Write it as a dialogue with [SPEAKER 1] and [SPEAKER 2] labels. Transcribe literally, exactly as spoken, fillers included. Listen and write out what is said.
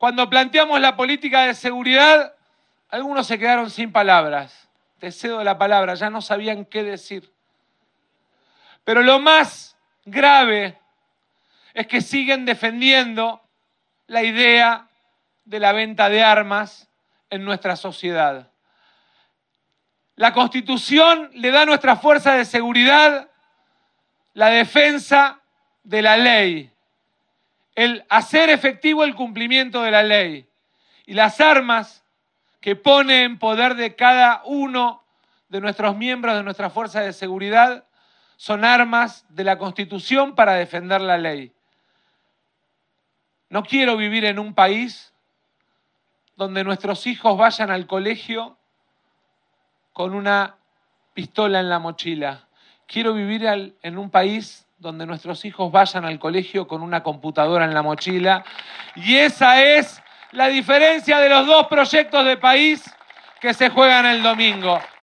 [SPEAKER 1] Cuando planteamos la política de seguridad, algunos se quedaron sin palabras. Te cedo la palabra, ya no sabían qué decir. Pero lo más grave es que siguen defendiendo la idea de la venta de armas en nuestra sociedad. La Constitución le da a nuestras fuerzas de seguridad la defensa de la ley, el hacer efectivo el cumplimiento de la ley. Y las armas que pone en poder de cada uno de nuestros miembros de nuestras fuerzas de seguridad son armas de la Constitución para defender la ley. No quiero vivir en un país donde nuestros hijos vayan al colegio con una pistola en la mochila. Quiero vivir al, en un país donde nuestros hijos vayan al colegio con una computadora en la mochila. Y esa es la diferencia de los dos proyectos de país que se juegan el domingo.